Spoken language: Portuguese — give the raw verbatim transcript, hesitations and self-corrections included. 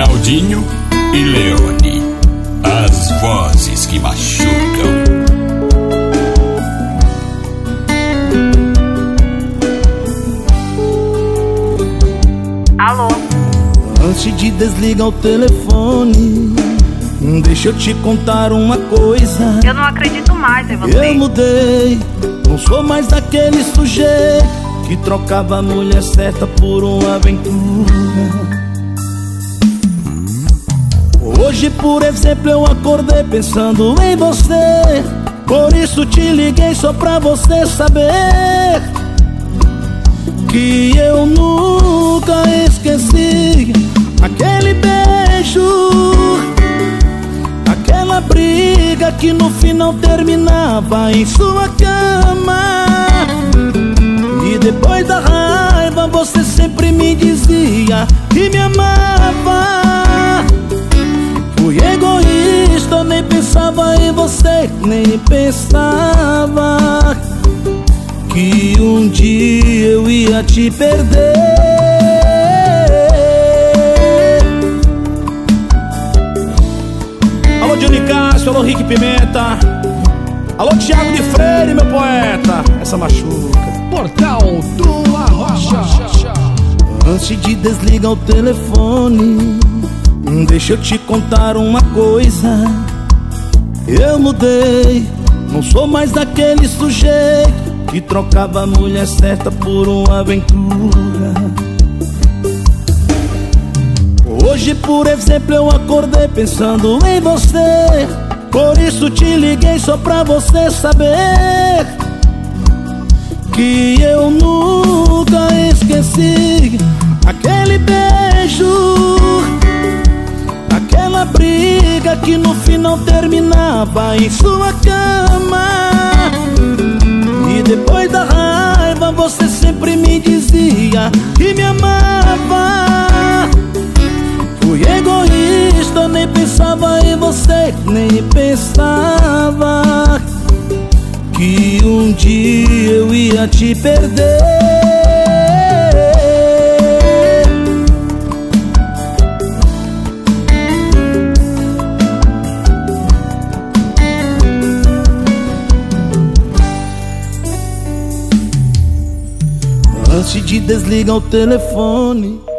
Rinaldinho e Leone, as vozes que machucam. Alô? Antes de desligar o telefone, deixa eu te contar uma coisa. Eu não acredito mais em você. Eu mudei, não sou mais daquele sujeito que trocava a mulher certa por uma aventura. Hoje, por exemplo, eu acordei pensando em você. Por isso te liguei só pra você saber que eu nunca esqueci aquele beijo, aquela briga que no final terminava em sua cama. E depois da raiva você sempre me dizia que me amava. Fui egoísta, nem pensava em você, nem pensava que um dia eu ia te perder. Alô Johnny Cássio, alô Rick Pimenta, alô Thiago de Freire, meu poeta. Essa machuca. Portal do Arrocha. Antes de desligar o telefone, deixa eu te contar uma coisa. Eu mudei, não sou mais daquele sujeito que trocava a mulher certa por uma aventura. Hoje, por exemplo, eu acordei pensando em você. Por isso te liguei só pra você saber que eu nunca esqueci aquele beijo, aquela briga que no final terminava em sua cama. E depois da raiva você sempre me dizia que me amava. Fui egoísta, nem pensava em você, nem pensava que um dia eu ia te perder. Antes de desligar o telefone,